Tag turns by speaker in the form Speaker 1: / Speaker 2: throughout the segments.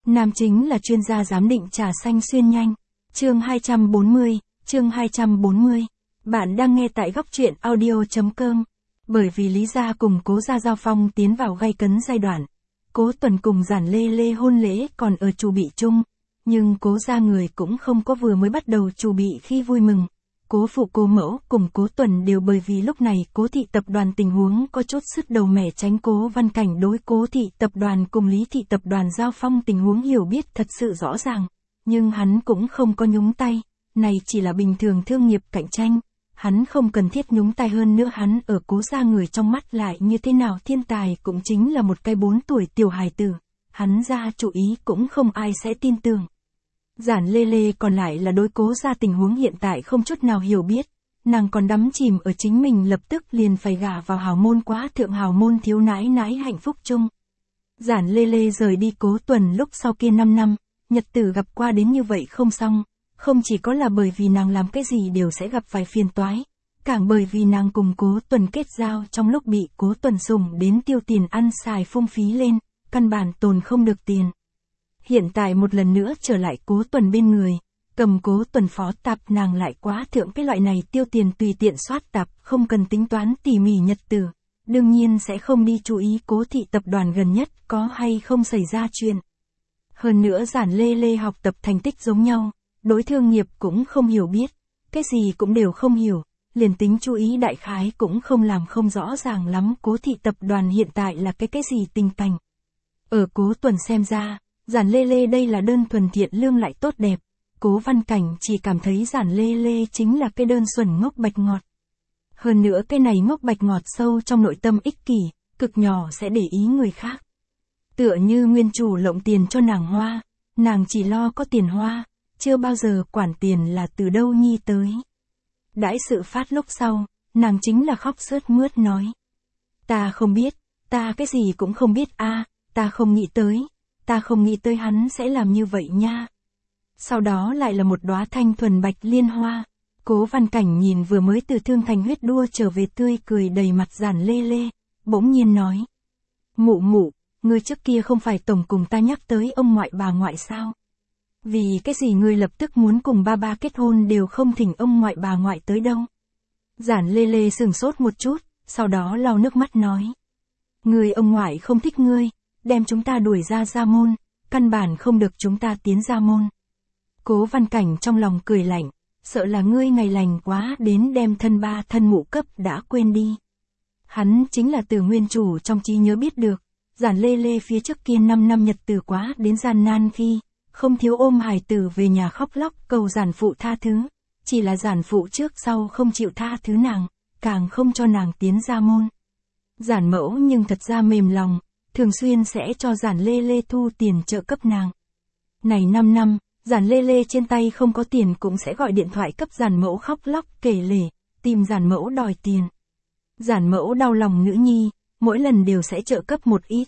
Speaker 1: Nam chính là chuyên gia giám định trà xanh xuyên nhanh. Chương 240. Bạn đang nghe tại góc truyện audio.com. Bởi vì Lý Gia cùng Cố Gia giao phong tiến vào gay cấn giai đoạn. Cố Tuần cùng Giản Lê Lê hôn lễ còn ở chủ bị chung. Nhưng Cố Gia người cũng không có vừa mới bắt đầu chủ bị khi vui mừng. Cố phụ Cố mẫu cùng Cố Tuần đều bởi vì lúc này Cố thị tập đoàn tình huống có chút sứt đầu mẻ tránh. Cố Văn Cảnh đối Cố thị tập đoàn cùng Lý thị tập đoàn giao phong tình huống hiểu biết thật sự rõ ràng. Nhưng hắn cũng không có nhúng tay, này chỉ là bình thường thương nghiệp cạnh tranh. Hắn không cần thiết nhúng tay, hơn nữa hắn ở Cố Gia người trong mắt lại như thế nào thiên tài cũng chính là một cái 4 tuổi tiểu hài tử. Hắn ra chủ ý cũng không ai sẽ tin tưởng. Giản Lê Lê còn lại là đối Cố Gia tình huống hiện tại không chút nào hiểu biết. Nàng còn đắm chìm ở chính mình lập tức liền phải gả vào hào môn quá thượng hào môn thiếu nãi nãi hạnh phúc chung. Giản Lê Lê rời đi Cố Tuần lúc sau kia 5 năm, nhật tử gặp qua đến như vậy không xong. Không chỉ có là bởi vì nàng làm cái gì đều sẽ gặp vài phiền toái, càng bởi vì nàng cùng Cố Tuần kết giao trong lúc bị Cố Tuần sủng đến tiêu tiền ăn xài phung phí lên, căn bản tồn không được tiền. Hiện tại một lần nữa trở lại Cố Tuần bên người, cầm Cố Tuần phó tạp, nàng lại quá thượng cái loại này tiêu tiền tùy tiện soát tạp, không cần tính toán tỉ mỉ nhật tử. Đương nhiên sẽ không đi chú ý Cố thị tập đoàn gần nhất có hay không xảy ra chuyện. Hơn nữa Giản Lê Lê học tập thành tích giống nhau, đối thương nghiệp cũng không hiểu biết, cái gì cũng đều không hiểu, liền tính chú ý đại khái cũng không làm không rõ ràng lắm Cố thị tập đoàn hiện tại là cái gì tình cảnh. Ở Cố Tuần xem ra, Giản Lê Lê đây là đơn thuần thiện lương lại tốt đẹp. Cố Văn Cảnh chỉ cảm thấy Giản Lê Lê chính là cái đơn thuần ngốc bạch ngọt. Hơn nữa cái này ngốc bạch ngọt sâu trong nội tâm ích kỷ, cực nhỏ sẽ để ý người khác. Tựa như nguyên chủ lộng tiền cho nàng hoa, nàng chỉ lo có tiền hoa, chưa bao giờ quản tiền là từ đâu nhi tới. Đãi sự phát lúc sau, nàng chính là khóc sướt mướt nói. Ta không biết, ta cái gì cũng không biết a, ta không nghĩ tới hắn sẽ làm như vậy nha. Sau đó lại là một đóa thanh thuần bạch liên hoa. Cố Văn Cảnh nhìn vừa mới từ Thương Thành huyết đua trở về tươi cười đầy mặt Giản Lê Lê, bỗng nhiên nói. Mụ mụ, ngươi trước kia không phải tổng cùng ta nhắc tới ông ngoại bà ngoại sao? Vì cái gì ngươi lập tức muốn cùng ba ba kết hôn đều không thỉnh ông ngoại bà ngoại tới đâu? Giản Lê Lê sửng sốt một chút, sau đó lau nước mắt nói. Người ông ngoại không thích ngươi, đem chúng ta đuổi ra gia môn, căn bản không được chúng ta tiến gia môn. Cố Văn Cảnh trong lòng cười lạnh, sợ là ngươi ngày lành quá đến đem thân ba thân mụ cấp đã quên đi. Hắn chính là từ nguyên chủ trong trí nhớ biết được, Giản Lê Lê phía trước kia 5 năm nhật tử quá đến gian nan khi, không thiếu ôm hài tử về nhà khóc lóc cầu giản phụ tha thứ, chỉ là giản phụ trước sau không chịu tha thứ nàng, càng không cho nàng tiến gia môn. Giản mẫu nhưng thật ra mềm lòng, thường xuyên sẽ cho Giản Lê Lê thu tiền trợ cấp nàng. Này 5 năm, Giản Lê Lê trên tay không có tiền cũng sẽ gọi điện thoại cấp Giản mẫu khóc lóc kể lể, tìm Giản mẫu đòi tiền. Giản mẫu đau lòng nữ nhi, mỗi lần đều sẽ trợ cấp một ít.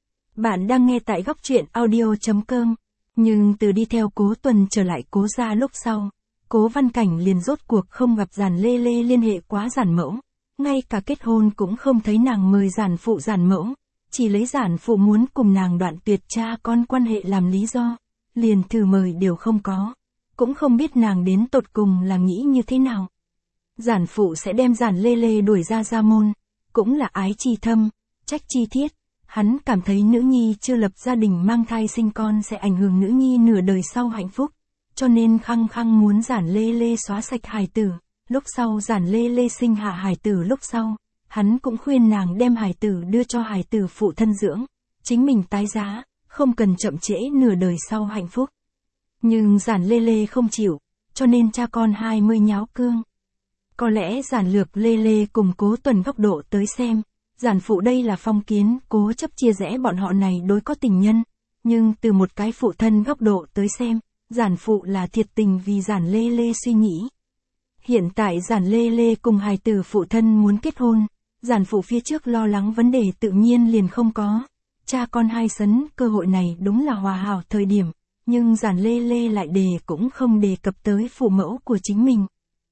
Speaker 1: Bạn đang nghe tại góc truyện audio.com. Nhưng từ đi theo Cố Tuần trở lại Cố Gia lúc sau, Cố Văn Cảnh liền rốt cuộc không gặp Giản Lê Lê liên hệ quá Giản mẫu, ngay cả kết hôn cũng không thấy nàng mời Giản phụ Giản mẫu, chỉ lấy Giản phụ muốn cùng nàng đoạn tuyệt cha con quan hệ làm lý do, liền thư mời đều không có, cũng không biết nàng đến tột cùng là nghĩ như thế nào. Giản phụ sẽ đem Giản Lê Lê đuổi ra gia môn, cũng là ái chi thâm, trách chi thiết. Hắn cảm thấy nữ nhi chưa lập gia đình mang thai sinh con sẽ ảnh hưởng nữ nhi nửa đời sau hạnh phúc, cho nên khăng khăng muốn Giản Lê Lê xóa sạch hài tử. Lúc sau Giản Lê Lê sinh hạ hài tử lúc sau, hắn cũng khuyên nàng đem hài tử đưa cho hài tử phụ thân dưỡng, chính mình tái giá, không cần chậm trễ nửa đời sau hạnh phúc. Nhưng Giản Lê Lê không chịu, cho nên cha con 20 nháo cương. Có lẽ Giản Lược Lê Lê cùng Cố Tuần góc độ tới xem, Giản phụ đây là phong kiến, cố chấp chia rẽ bọn họ này đối có tình nhân, nhưng từ một cái phụ thân góc độ tới xem, Giản phụ là thiệt tình vì Giản Lê Lê suy nghĩ. Hiện tại Giản Lê Lê cùng hài tử phụ thân muốn kết hôn, Giản phụ phía trước lo lắng vấn đề tự nhiên liền không có. Cha con hai sấn, cơ hội này đúng là hòa hảo thời điểm, nhưng Giản Lê Lê lại cũng không đề cập tới phụ mẫu của chính mình.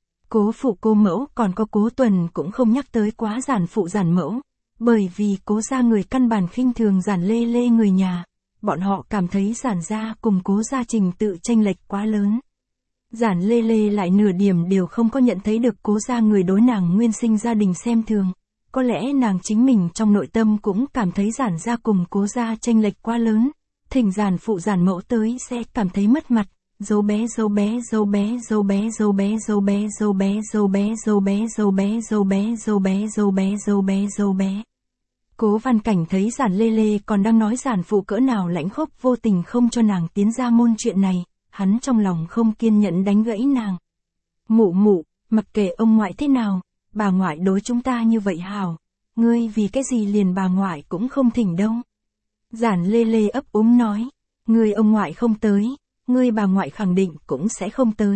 Speaker 1: Cố phụ Cố mẫu còn có Cố Tuần cũng không nhắc tới quá Giản phụ Giản mẫu. Bởi vì Cố gia người căn bản khinh thường Giản Lê Lê người nhà, bọn họ cảm thấy Giản gia cùng Cố gia trình tự chênh lệch quá lớn. Giản Lê Lê lại nửa điểm đều không có nhận thấy được Cố gia người đối nàng nguyên sinh gia đình xem thường. Có lẽ nàng chính mình trong nội tâm cũng cảm thấy Giản gia cùng Cố gia chênh lệch quá lớn. Thỉnh Giản phụ Giản mẫu tới sẽ cảm thấy mất mặt. Dâu bé dâu bé dâu bé dâu bé dâu bé dâu bé dâu bé dâu bé dâu bé dâu bé dâu bé dâu bé dâu bé dâu bé dâu bé. Cố Văn Cảnh thấy Giản Lê Lê còn đang nói Giản phụ cỡ nào lãnh khốc vô tình không cho nàng tiến ra môn chuyện này, hắn trong lòng không kiên nhẫn đánh gãy nàng. Mụ mụ, mặc kệ ông ngoại thế nào, bà ngoại đối chúng ta như vậy hảo, ngươi vì cái gì liền bà ngoại cũng không thỉnh đâu. Giản Lê Lê ấp úng nói, ngươi ông ngoại không tới, ngươi bà ngoại khẳng định cũng sẽ không tới.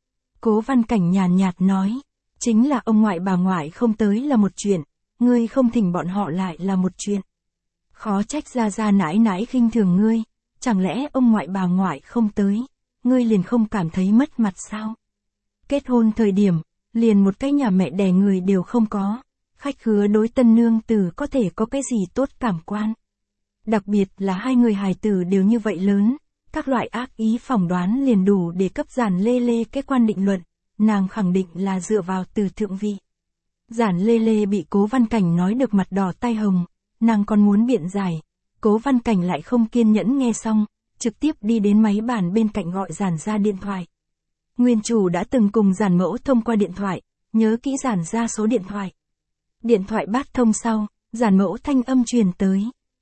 Speaker 1: Cố Văn Cảnh nhàn nhạt nói, chính là ông ngoại bà ngoại không tới là một chuyện, ngươi không thỉnh bọn họ lại là một chuyện. Khó trách gia gia nãi nãi khinh thường ngươi, chẳng lẽ ông ngoại bà ngoại không tới, ngươi liền không cảm thấy mất mặt sao? Kết hôn thời điểm, liền một cái nhà mẹ đẻ người đều không có, khách khứa đối tân nương tử có thể có cái gì tốt cảm quan. Đặc biệt là hai người hài tử đều như vậy lớn, các loại ác ý phỏng đoán liền đủ để cấp Giản Lê Lê cái quan định luận, nàng khẳng định là dựa vào từ thượng vị. Giản Lê Lê bị Cố Văn Cảnh nói được mặt đỏ tai hồng, nàng còn muốn biện giải, Cố Văn Cảnh lại không kiên nhẫn nghe xong, trực tiếp đi đến máy bàn bên cạnh gọi Giản ra điện thoại. Nguyên chủ đã từng cùng Giản mẫu thông qua điện thoại, nhớ kỹ Giản ra số điện thoại. Điện thoại bắt thông sau, Giản mẫu thanh âm truyền tới.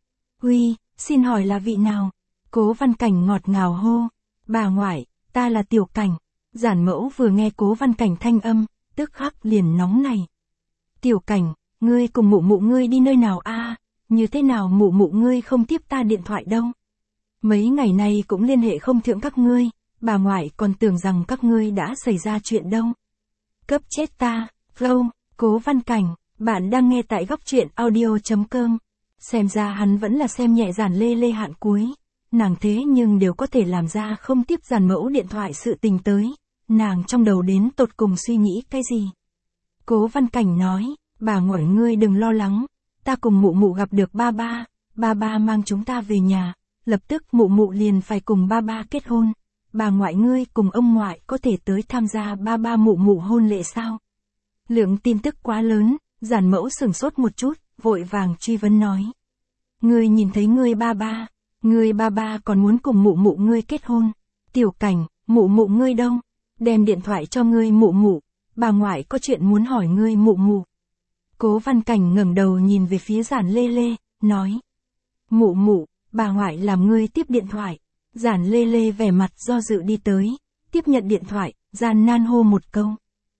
Speaker 1: Uy, xin hỏi là vị nào? Cố Văn Cảnh ngọt ngào hô. Bà ngoại, ta là Tiểu Cảnh. Giản mẫu vừa nghe Cố Văn Cảnh thanh âm, tức khắc liền nóng này. Tiểu Cảnh, ngươi cùng mụ mụ ngươi đi nơi nào a? Như thế nào mụ mụ ngươi không tiếp ta điện thoại đâu? Mấy ngày nay cũng liên hệ không thượng các ngươi, bà ngoại còn tưởng rằng các ngươi đã xảy ra chuyện đâu. Cấp chết ta, Flow, Cố Văn Cảnh, bạn đang nghe tại góc truyện audio.com. Xem ra hắn vẫn là xem nhẹ Giản Lê Lê hạn cuối. Nàng thế nhưng đều có thể làm ra không tiếp Giản mẫu điện thoại sự tình tới. Nàng trong đầu đến tột cùng suy nghĩ cái gì? Cố Văn Cảnh nói, bà ngoại ngươi đừng lo lắng, ta cùng mụ mụ gặp được ba ba mang chúng ta về nhà, lập tức mụ mụ liền phải cùng ba kết hôn. Bà ngoại ngươi cùng ông ngoại có thể tới tham gia ba mụ mụ hôn lễ sao? Lượng tin tức quá lớn, Giản mẫu sửng sốt một chút, vội vàng truy vấn nói. Ngươi nhìn thấy ngươi ba ba còn muốn cùng mụ mụ ngươi kết hôn. Tiểu Cảnh, mụ mụ ngươi đâu? Đem điện thoại cho ngươi mụ mụ, bà ngoại có chuyện muốn hỏi ngươi mụ mụ. Cố Văn Cảnh ngẩng đầu nhìn về phía Giản Lê Lê, nói. Mụ mụ, bà ngoại làm ngươi tiếp điện thoại. Giản Lê Lê vẻ mặt do dự đi tới, tiếp nhận điện thoại, gian nan hô một câu.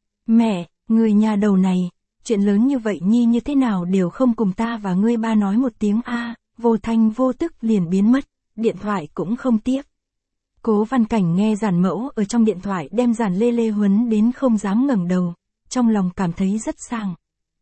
Speaker 1: Mẹ, người nhà đầu này, chuyện lớn như vậy nhi như thế nào đều không cùng ta và ngươi ba nói một tiếng a, vô thanh vô tức liền biến mất, điện thoại cũng không tiếp. Cố Văn Cảnh nghe Giản mẫu ở trong điện thoại đem Giản Lê Lê huấn đến không dám ngẩng đầu, trong lòng cảm thấy rất sảng.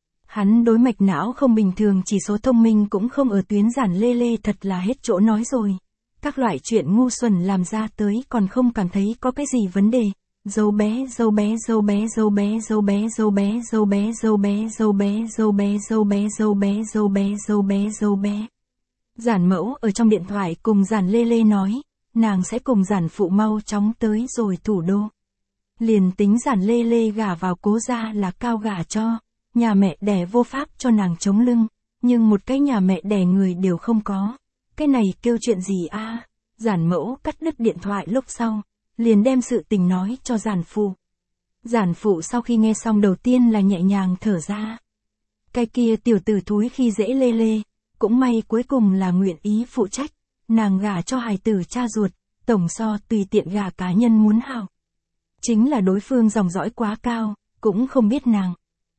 Speaker 1: Hắn đối mạch não không bình thường, chỉ số thông minh cũng không ở tuyến Giản Lê Lê thật là hết chỗ nói rồi. Các loại chuyện ngu xuẩn làm ra tới còn không cảm thấy có cái gì vấn đề. Dâu bé dâu bé dâu bé dâu bé dâu bé dâu bé dâu bé dâu bé dâu bé dâu bé dâu bé dâu bé dâu bé dâu bé dâu bé. Giản mẫu ở trong điện thoại cùng Giản Lê Lê nói, nàng sẽ cùng Giản phụ mau chóng tới rồi thủ đô. Liền tính Giản Lê Lê gả vào Cố gia là cao gả cho, nhà mẹ đẻ vô pháp cho nàng chống lưng, nhưng một cái nhà mẹ đẻ người đều không có. Cái này kêu chuyện gì a? Giản mẫu cắt đứt điện thoại lúc sau, liền đem sự tình nói cho Giản phụ. Giản phụ sau khi nghe xong đầu tiên là nhẹ nhàng thở ra. Cái kia tiểu tử thúi khi dễ Lê Lê, cũng may cuối cùng là nguyện ý phụ trách, nàng gả cho hài tử cha ruột, tổng so tùy tiện gả cá nhân muốn hảo. Chính là đối phương dòng dõi quá cao, cũng không biết nàng.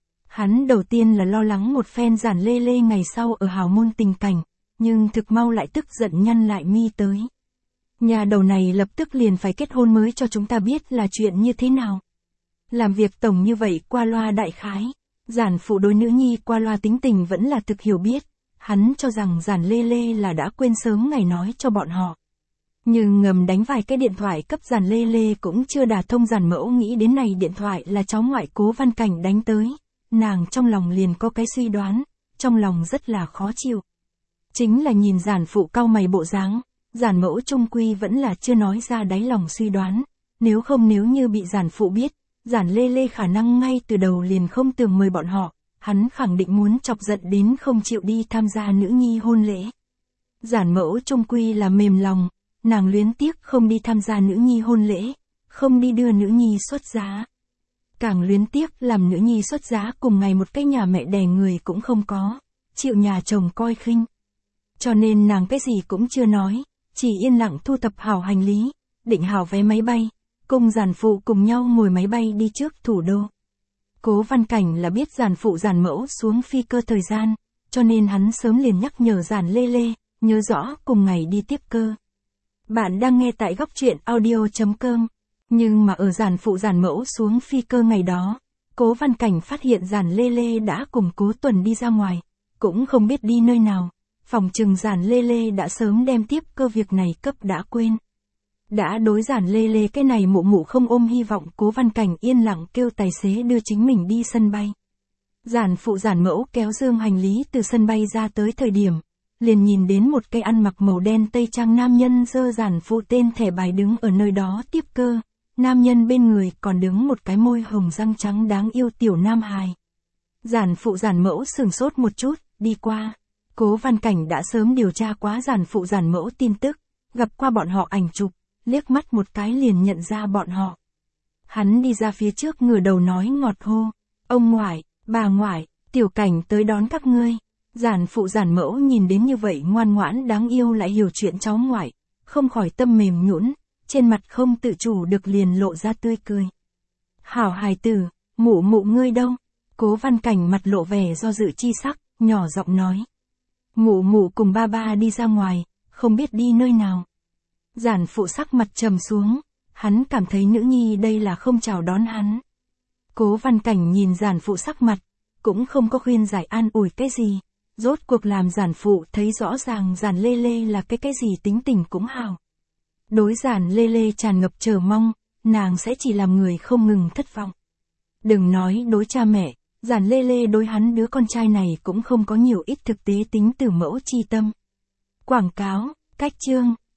Speaker 1: Hắn đầu tiên là lo lắng một phen Giản Lê Lê ngày sau ở hào môn tình cảnh, nhưng thực mau lại tức giận nhăn lại mi tới. Nhà đầu này lập tức liền phải kết hôn mới cho chúng ta biết là chuyện như thế nào. Làm việc tổng như vậy qua loa đại khái, Giản phụ đối nữ nhi qua loa tính tình vẫn là thực hiểu biết, hắn cho rằng Giản Lê Lê là đã quên sớm ngày nói cho bọn họ. Nhưng ngầm đánh vài cái điện thoại cấp Giản Lê Lê cũng chưa đả thông. Giản mẫu nghĩ đến này điện thoại là cháu ngoại Cố Văn Cảnh đánh tới, nàng trong lòng liền có cái suy đoán, trong lòng rất là khó chịu. Chính là nhìn Giản phụ cau mày bộ dáng, Giản mẫu chung quy vẫn là chưa nói ra đáy lòng suy đoán, nếu như bị giản phụ biết, giản lê lê khả năng ngay từ đầu liền không tưởng mời bọn họ, hắn khẳng định muốn chọc giận đến không chịu đi tham gia nữ nhi hôn lễ. Giản mẫu chung quy là mềm lòng, nàng luyến tiếc không đi tham gia nữ nhi hôn lễ, không đi đưa nữ nhi xuất giá. Càng luyến tiếc làm nữ nhi xuất giá cùng ngày một cái nhà mẹ đẻ người cũng không có, chịu nhà chồng coi khinh. Cho nên nàng cái gì cũng chưa nói, chỉ yên lặng thu thập hảo hành lý, định hảo vé máy bay, cùng giản phụ cùng nhau ngồi máy bay đi trước thủ đô. Cố Văn Cảnh là biết giản phụ giản mẫu xuống phi cơ thời gian, cho nên hắn sớm liền nhắc nhở giản lê lê, nhớ rõ cùng ngày đi tiếp cơ. Bạn đang nghe tại góc truyện audio.com. Nhưng mà ở giản phụ giản mẫu xuống phi cơ ngày đó, Cố Văn Cảnh phát hiện giản lê lê đã cùng Cố Tuần đi ra ngoài, cũng không biết đi nơi nào, phòng chừng giản lê lê đã sớm đem tiếp cơ việc này cấp đã quên. Đã đối giản lê lê cái này mụ mụ không ôm hy vọng, Cố Văn Cảnh yên lặng kêu tài xế đưa chính mình đi sân bay. Giản phụ giản mẫu kéo dương hành lý từ sân bay ra tới thời điểm, liền nhìn đến một cây ăn mặc màu đen tây trang nam nhân giơ giản phụ tên thẻ bài đứng ở nơi đó tiếp cơ. Nam nhân bên người còn đứng một cái môi hồng răng trắng đáng yêu tiểu nam hài. Giản phụ giản mẫu sửng sốt một chút, đi qua. Cố Văn Cảnh đã sớm điều tra quá giản phụ giản mẫu tin tức, gặp qua bọn họ ảnh chụp, liếc mắt một cái liền nhận ra bọn họ. Hắn đi ra phía trước ngửa đầu nói ngọt hô, ông ngoại, bà ngoại, Tiểu Cảnh tới đón các ngươi. Giản phụ giản mẫu nhìn đến như vậy ngoan ngoãn đáng yêu lại hiểu chuyện cháu ngoại, không khỏi tâm mềm nhũn, trên mặt không tự chủ được liền lộ ra tươi cười. Hảo hài tử, mụ mụ ngươi đâu? Cố Văn Cảnh mặt lộ vẻ do dự chi sắc, nhỏ giọng nói. Mụ mụ cùng ba ba đi ra ngoài, không biết đi nơi nào. Giản phụ sắc mặt trầm xuống, hắn cảm thấy nữ nhi đây là không chào đón hắn. Cố Văn Cảnh nhìn giản phụ sắc mặt, cũng không có khuyên giải an ủi cái gì. Rốt cuộc làm giản phụ thấy rõ ràng giản lê lê là cái gì tính tình cũng hào. Đối giản lê lê tràn ngập chờ mong, nàng sẽ chỉ làm người không ngừng thất vọng. Đừng nói đối cha mẹ, giản lê lê đối hắn đứa con trai này cũng không có nhiều ít thực tế tính từ mẫu chi tâm. Quảng cáo, cách chương.